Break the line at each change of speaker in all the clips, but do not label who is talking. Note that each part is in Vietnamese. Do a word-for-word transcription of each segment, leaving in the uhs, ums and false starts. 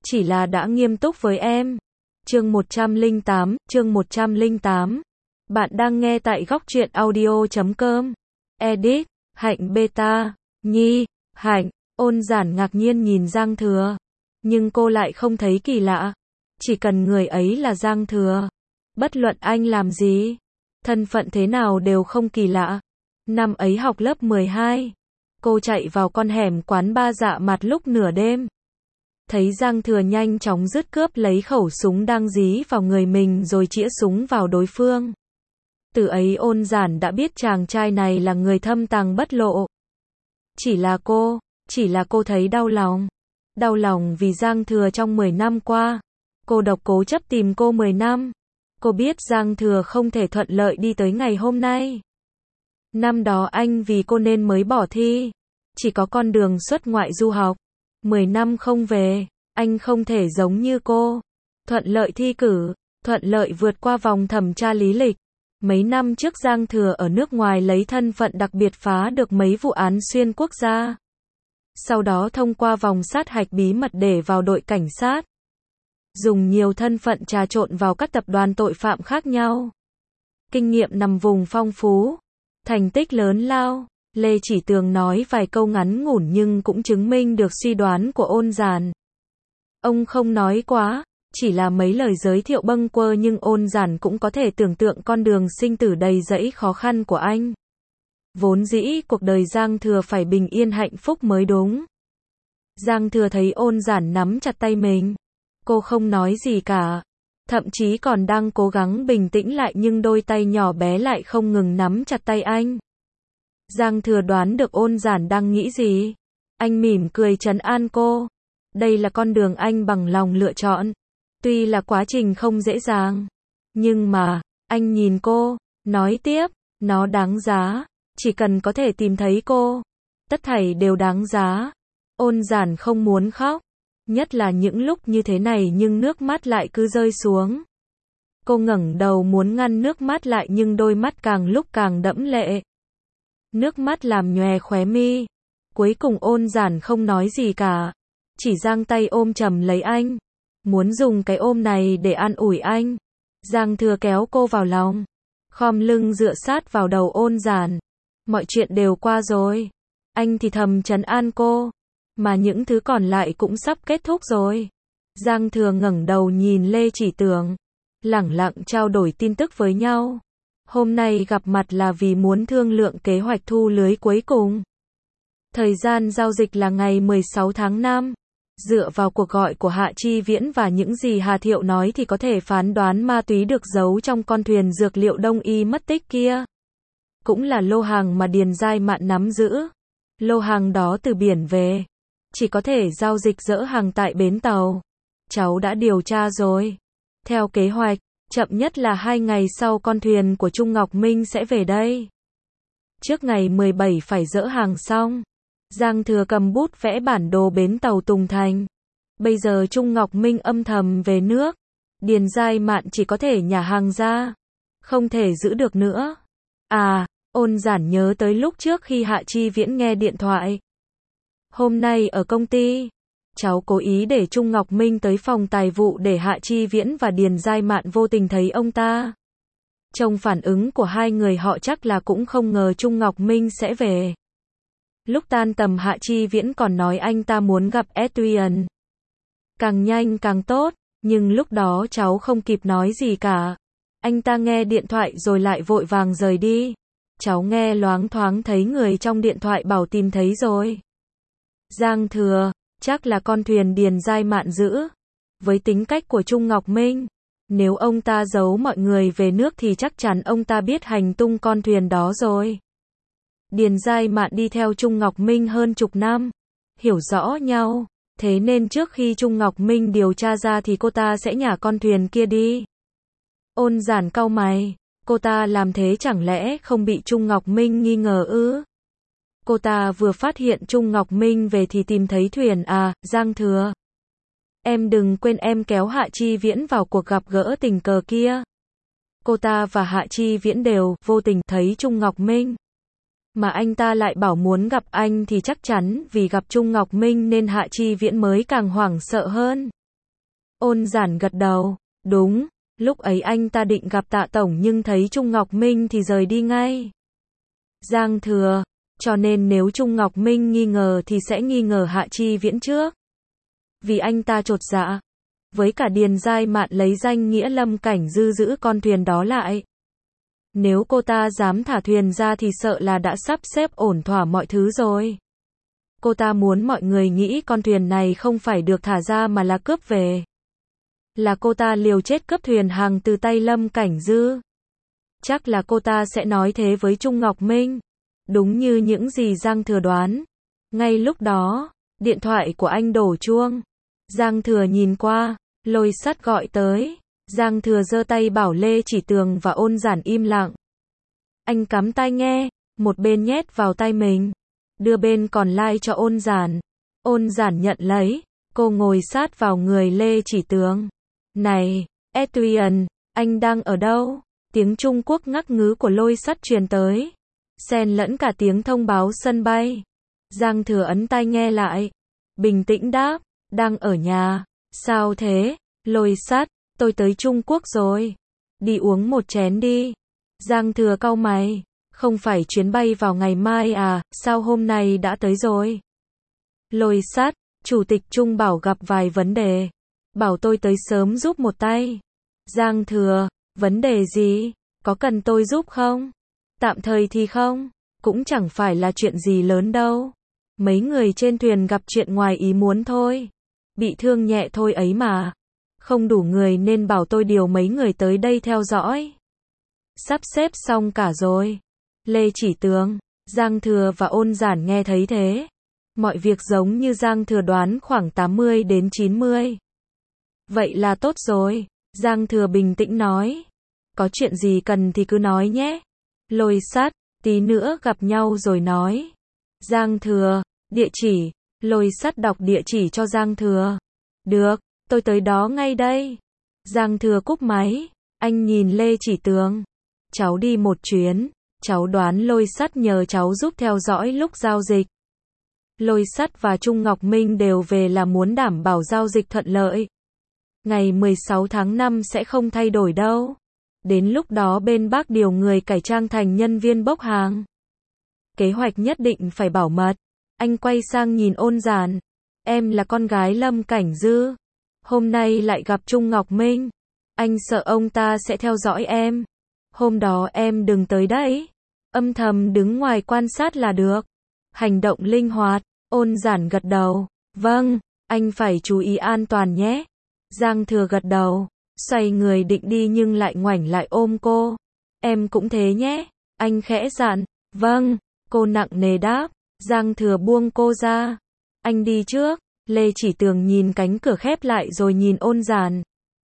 chỉ là đã nghiêm túc với em. Chương một trăm lẻ tám, chương một trăm lẻ tám. Bạn đang nghe tại góc truyện audio chấm com. Edit, Hạnh Beta, Nhi, Hạnh, Ôn Giản ngạc nhiên nhìn Giang Thừa. Nhưng cô lại không thấy kỳ lạ. Chỉ cần người ấy là Giang Thừa. Bất luận anh làm gì, thân phận thế nào đều không kỳ lạ. Năm ấy học lớp mười hai. Cô chạy vào con hẻm quán ba Dạ Mặt lúc nửa đêm. Thấy Giang Thừa nhanh chóng dứt cướp lấy khẩu súng đang dí vào người mình rồi chĩa súng vào đối phương. Từ ấy Ôn Giản đã biết chàng trai này là người thâm tàng bất lộ. Chỉ là cô, chỉ là cô thấy đau lòng. Đau lòng vì Giang Thừa trong mười năm qua, cô độc cố chấp tìm cô mười năm. Cô biết Giang Thừa không thể thuận lợi đi tới ngày hôm nay. Năm đó anh vì cô nên mới bỏ thi. Chỉ có con đường xuất ngoại du học. mười năm không về, anh không thể giống như cô. Thuận lợi thi cử, thuận lợi vượt qua vòng thẩm tra lý lịch. Mấy năm trước Giang Thừa ở nước ngoài lấy thân phận đặc biệt phá được mấy vụ án xuyên quốc gia. Sau đó thông qua vòng sát hạch bí mật để vào đội cảnh sát. Dùng nhiều thân phận trà trộn vào các tập đoàn tội phạm khác nhau. Kinh nghiệm nằm vùng phong phú. Thành tích lớn lao. Lê Chỉ Tường nói vài câu ngắn ngủn nhưng cũng chứng minh được suy đoán của Ôn Giản. Ông không nói quá, chỉ là mấy lời giới thiệu bâng quơ nhưng Ôn Giản cũng có thể tưởng tượng con đường sinh tử đầy rẫy khó khăn của anh. Vốn dĩ cuộc đời Giang Thừa phải bình yên hạnh phúc mới đúng. Giang Thừa thấy Ôn Giản nắm chặt tay mình. Cô không nói gì cả. Thậm chí còn đang cố gắng bình tĩnh lại nhưng đôi tay nhỏ bé lại không ngừng nắm chặt tay anh. Giang Thừa đoán được Ôn Giản đang nghĩ gì. Anh mỉm cười trấn an cô. Đây là con đường anh bằng lòng lựa chọn. Tuy là quá trình không dễ dàng. Nhưng mà, anh nhìn cô, nói tiếp, nó đáng giá. Chỉ cần có thể tìm thấy cô, tất thảy đều đáng giá. Ôn Giản không muốn khóc. Nhất là những lúc như thế này nhưng nước mắt lại cứ rơi xuống. Cô ngẩng đầu muốn ngăn nước mắt lại nhưng đôi mắt càng lúc càng đẫm lệ. Nước mắt làm nhòe khóe mi. Cuối cùng Ôn Giản không nói gì cả. Chỉ giang tay ôm chầm lấy anh. Muốn dùng cái ôm này để an ủi anh. Giang Thừa kéo cô vào lòng. Khom lưng dựa sát vào đầu Ôn Giản. Mọi chuyện đều qua rồi. Anh thì thầm trấn an cô. Mà những thứ còn lại cũng sắp kết thúc rồi. Giang Thừa ngẩng đầu nhìn Lê Chỉ Tường. Lẳng lặng trao đổi tin tức với nhau. Hôm nay gặp mặt là vì muốn thương lượng kế hoạch thu lưới cuối cùng. Thời gian giao dịch là ngày mười sáu tháng năm. Dựa vào cuộc gọi của Hạ Chi Viễn và những gì Hà Thiệu nói thì có thể phán đoán ma túy được giấu trong con thuyền dược liệu Đông Y mất tích kia. Cũng là lô hàng mà Điền Giai Mạn nắm giữ. Lô hàng đó từ biển về. Chỉ có thể giao dịch dỡ hàng tại bến tàu. Cháu đã điều tra rồi. Theo kế hoạch, chậm nhất là hai ngày sau con thuyền của Trung Ngọc Minh sẽ về đây. Trước ngày mười bảy phải dỡ hàng xong. Giang Thừa cầm bút vẽ bản đồ bến tàu Tùng Thành. Bây giờ Trung Ngọc Minh âm thầm về nước. Điền Giai Mạn chỉ có thể nhả hàng ra. Không thể giữ được nữa. À, Ôn Giản nhớ tới lúc trước khi Hạ Chi Viễn nghe điện thoại. Hôm nay ở công ty, cháu cố ý để Trung Ngọc Minh tới phòng tài vụ để Hạ Chi Viễn và Điền Giai Mạn vô tình thấy ông ta. Trông phản ứng của hai người họ chắc là cũng không ngờ Trung Ngọc Minh sẽ về. Lúc tan tầm Hạ Chi Viễn còn nói anh ta muốn gặp Adrian. Càng nhanh càng tốt, nhưng lúc đó cháu không kịp nói gì cả. Anh ta nghe điện thoại rồi lại vội vàng rời đi. Cháu nghe loáng thoáng thấy người trong điện thoại bảo tìm thấy rồi. Giang Thừa, chắc là con thuyền Điền Giai Mạn giữ. Với tính cách của Trung Ngọc Minh, nếu ông ta giấu mọi người về nước thì chắc chắn ông ta biết hành tung con thuyền đó rồi. Điền Giai Mạn đi theo Trung Ngọc Minh hơn chục năm, hiểu rõ nhau, thế nên trước khi Trung Ngọc Minh điều tra ra thì cô ta sẽ nhả con thuyền kia đi. Ôn Giản cau mày, cô ta làm thế chẳng lẽ không bị Trung Ngọc Minh nghi ngờ ư? Cô ta vừa phát hiện Trung Ngọc Minh về thì tìm thấy thuyền à, Giang Thừa. Em đừng quên em kéo Hạ Chi Viễn vào cuộc gặp gỡ tình cờ kia. Cô ta và Hạ Chi Viễn đều vô tình thấy Trung Ngọc Minh. Mà anh ta lại bảo muốn gặp anh thì chắc chắn vì gặp Trung Ngọc Minh nên Hạ Chi Viễn mới càng hoảng sợ hơn. Ôn Giản gật đầu. Đúng, lúc ấy anh ta định gặp Tạ Tổng nhưng thấy Trung Ngọc Minh thì rời đi ngay. Giang Thừa, cho nên nếu Trung Ngọc Minh nghi ngờ thì sẽ nghi ngờ Hạ Chi Viễn trước. Vì anh ta chột dạ. Với cả Điền Giai Mạn lấy danh nghĩa Lâm Cảnh Dư giữ con thuyền đó lại. Nếu cô ta dám thả thuyền ra thì sợ là đã sắp xếp ổn thỏa mọi thứ rồi. Cô ta muốn mọi người nghĩ con thuyền này không phải được thả ra mà là cướp về. Là cô ta liều chết cướp thuyền hàng từ tay Lâm Cảnh Dư. Chắc là cô ta sẽ nói thế với Trung Ngọc Minh. Đúng như những gì Giang Thừa đoán. Ngay lúc đó, điện thoại của anh đổ chuông. Giang Thừa nhìn qua, Lôi Sắt gọi tới. Giang Thừa giơ tay bảo Lê Chỉ Tường và Ôn Giản im lặng. Anh cắm tai nghe, một bên nhét vào tay mình, đưa bên còn lại cho Ôn Giản. Ôn Giản nhận lấy, cô ngồi sát vào người Lê Chỉ Tường. Này, Adrian, anh đang ở đâu? Tiếng Trung Quốc ngắc ngứ của Lôi Sắt truyền tới, xen lẫn cả tiếng thông báo sân bay. Giang Thừa ấn tai nghe lại, bình tĩnh đáp, đang ở nhà. Sao thế? Lôi Sắt, tôi tới Trung Quốc rồi. Đi uống một chén đi. Giang Thừa cau mày, không phải chuyến bay vào ngày mai à, sao hôm nay đã tới rồi? Lôi Sắt, Chủ tịch Trung bảo gặp vài vấn đề, bảo tôi tới sớm giúp một tay. Giang Thừa, vấn đề gì? Có cần tôi giúp không? Tạm thời thì không, cũng chẳng phải là chuyện gì lớn đâu. Mấy người trên thuyền gặp chuyện ngoài ý muốn thôi. Bị thương nhẹ thôi ấy mà. Không đủ người nên bảo tôi điều mấy người tới đây theo dõi. Sắp xếp xong cả rồi. Lê Chỉ Tường, Giang Thừa và Ôn Giản nghe thấy thế. Mọi việc giống như Giang Thừa đoán khoảng tám mươi đến chín mươi. Vậy là tốt rồi. Giang Thừa bình tĩnh nói. Có chuyện gì cần thì cứ nói nhé. Lôi Sắt, tí nữa gặp nhau rồi nói. Giang Thừa, địa chỉ. Lôi Sắt đọc địa chỉ cho Giang Thừa. Được, tôi tới đó ngay đây. Giang Thừa cúp máy. Anh nhìn Lê Chỉ Tường. Cháu đi một chuyến. Cháu đoán Lôi Sắt nhờ cháu giúp theo dõi lúc giao dịch. Lôi Sắt và Trung Ngọc Minh đều về là muốn đảm bảo giao dịch thuận lợi. Ngày mười sáu tháng năm sẽ không thay đổi đâu. Đến lúc đó bên Bác điều người cải trang thành nhân viên bốc hàng. Kế hoạch nhất định phải bảo mật. Anh quay sang nhìn Ôn Giản. Em là con gái Lâm Cảnh Dư. Hôm nay lại gặp Trung Ngọc Minh. Anh sợ ông ta sẽ theo dõi em. Hôm đó em đừng tới đấy. Âm thầm đứng ngoài quan sát là được. Hành động linh hoạt. Ôn Giản gật đầu. Vâng, anh phải chú ý an toàn nhé. Giang Thừa gật đầu. Xoay người định đi nhưng lại ngoảnh lại ôm cô. Em cũng thế nhé. Anh khẽ dặn. Vâng, cô nặng nề đáp. Giang Thừa buông cô ra. Anh đi trước. Lê Chỉ Tường nhìn cánh cửa khép lại rồi nhìn Ôn Giản.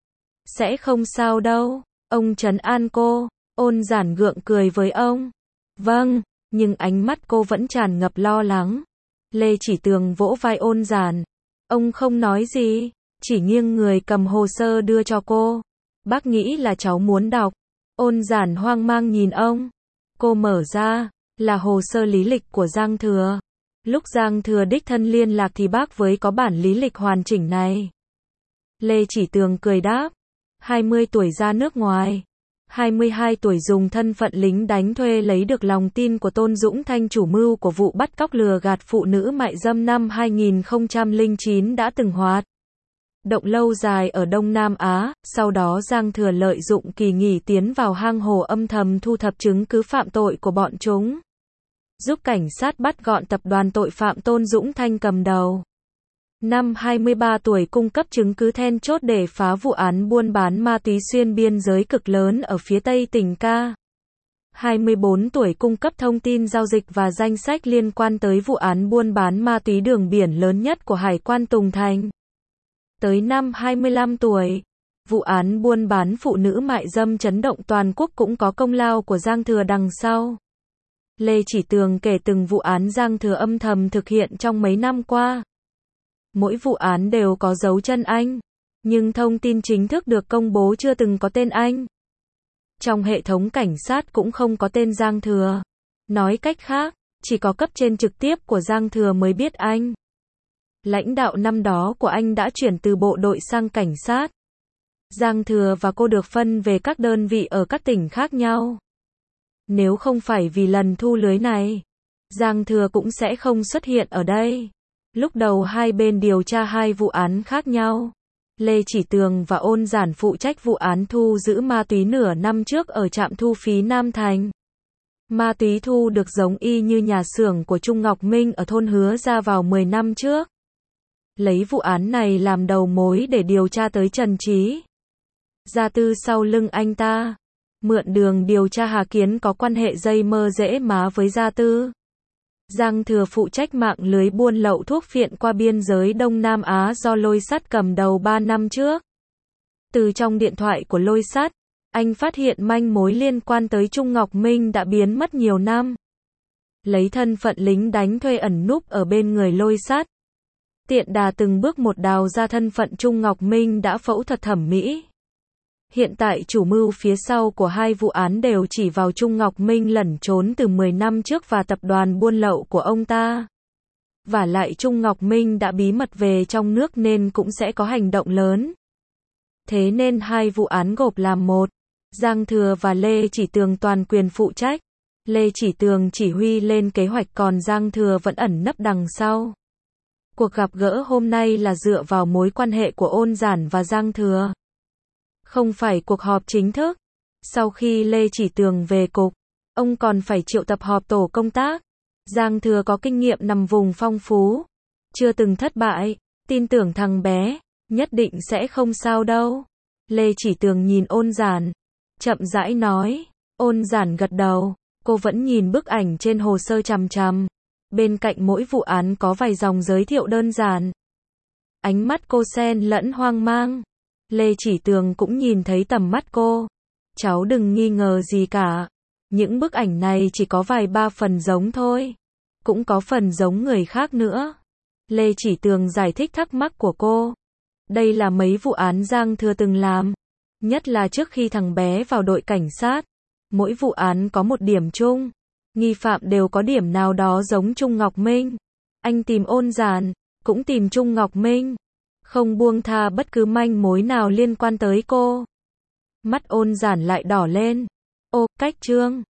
Sẽ không sao đâu. Ông trấn an cô. Ôn Giản gượng cười với ông. Vâng, nhưng ánh mắt cô vẫn tràn ngập lo lắng. Lê Chỉ Tường vỗ vai Ôn Giản. Ông không nói gì, chỉ nghiêng người cầm hồ sơ đưa cho cô. Bác nghĩ là cháu muốn đọc. Ôn Giản hoang mang nhìn ông. Cô mở ra, là hồ sơ lý lịch của Giang Thừa. Lúc Giang Thừa đích thân liên lạc thì bác với có bản lý lịch hoàn chỉnh này. Lê Chỉ Tường cười đáp. hai mươi tuổi ra nước ngoài. hai mươi hai tuổi dùng thân phận lính đánh thuê lấy được lòng tin của Tôn Dũng Thanh, chủ mưu của vụ bắt cóc lừa gạt phụ nữ mại dâm năm hai nghìn không trăm lẻ chín đã từng hoạt động lâu dài ở Đông Nam Á. Sau đó Giang Thừa lợi dụng kỳ nghỉ tiến vào hang hồ âm thầm thu thập chứng cứ phạm tội của bọn chúng, giúp cảnh sát bắt gọn tập đoàn tội phạm Tôn Dũng Thanh cầm đầu. Năm hai mươi ba tuổi cung cấp chứng cứ then chốt để phá vụ án buôn bán ma túy xuyên biên giới cực lớn ở phía tây tỉnh Ca. hai mươi bốn tuổi cung cấp thông tin giao dịch và danh sách liên quan tới vụ án buôn bán ma túy đường biển lớn nhất của Hải quan Tùng Thành. Tới năm hai mươi lăm tuổi, vụ án buôn bán phụ nữ mại dâm chấn động toàn quốc cũng có công lao của Giang Thừa đằng sau. Lê Chỉ Tường kể từng vụ án Giang Thừa âm thầm thực hiện trong mấy năm qua. Mỗi vụ án đều có dấu chân anh, nhưng thông tin chính thức được công bố chưa từng có tên anh. Trong hệ thống cảnh sát cũng không có tên Giang Thừa. Nói cách khác, chỉ có cấp trên trực tiếp của Giang Thừa mới biết anh. Lãnh đạo năm đó của anh đã chuyển từ bộ đội sang cảnh sát. Giang Thừa và cô được phân về các đơn vị ở các tỉnh khác nhau. Nếu không phải vì lần thu lưới này, Giang Thừa cũng sẽ không xuất hiện ở đây. Lúc đầu hai bên điều tra hai vụ án khác nhau. Lê Chỉ Tường và Ôn Giản phụ trách vụ án thu giữ ma túy nửa năm trước ở trạm thu phí Nam Thành. Ma túy thu được giống y như nhà xưởng của Trung Ngọc Minh ở thôn Hứa Ra vào mười năm trước. Lấy vụ án này làm đầu mối để điều tra tới Trần Trí. Gia Tư sau lưng anh ta. Mượn đường điều tra Hà Kiến có quan hệ dây mơ dễ má với Gia Tư. Giang Thừa phụ trách mạng lưới buôn lậu thuốc phiện qua biên giới Đông Nam Á do Lôi Sắt cầm đầu ba năm trước. Từ trong điện thoại của Lôi Sắt, anh phát hiện manh mối liên quan tới Trung Ngọc Minh đã biến mất nhiều năm. Lấy thân phận lính đánh thuê ẩn núp ở bên người Lôi Sắt. Tiện đà từng bước một đào ra thân phận Trung Ngọc Minh đã phẫu thuật thẩm mỹ. Hiện tại chủ mưu phía sau của hai vụ án đều chỉ vào Trung Ngọc Minh lẩn trốn từ mười năm trước và tập đoàn buôn lậu của ông ta. Vả lại Trung Ngọc Minh đã bí mật về trong nước nên cũng sẽ có hành động lớn. Thế nên hai vụ án gộp làm một. Giang Thừa và Lê Chỉ Tường toàn quyền phụ trách. Lê Chỉ Tường chỉ huy lên kế hoạch còn Giang Thừa vẫn ẩn nấp đằng sau. Cuộc gặp gỡ hôm nay là dựa vào mối quan hệ của Ôn Giản và Giang Thừa. Không phải cuộc họp chính thức. Sau khi Lê Chỉ Tường về cục, ông còn phải triệu tập họp tổ công tác. Giang Thừa có kinh nghiệm nằm vùng phong phú, chưa từng thất bại, tin tưởng thằng bé, nhất định sẽ không sao đâu. Lê Chỉ Tường nhìn Ôn Giản, chậm rãi nói. Ôn Giản gật đầu, cô vẫn nhìn bức ảnh trên hồ sơ chằm chằm. Bên cạnh mỗi vụ án có vài dòng giới thiệu đơn giản. Ánh mắt cô xen lẫn hoang mang. Lê Chỉ Tường cũng nhìn thấy tầm mắt cô. Cháu đừng nghi ngờ gì cả. Những bức ảnh này chỉ có vài ba phần giống thôi. Cũng có phần giống người khác nữa. Lê Chỉ Tường giải thích thắc mắc của cô. Đây là mấy vụ án Giang Thừa từng làm. Nhất là trước khi thằng bé vào đội cảnh sát. Mỗi vụ án có một điểm chung. Nghi phạm đều có điểm nào đó giống Trung Ngọc Minh. Anh tìm Ôn Giản, cũng tìm Trung Ngọc Minh. Không buông tha bất cứ manh mối nào liên quan tới cô. Mắt Ôn Giản lại đỏ lên. Ô, cách Trương.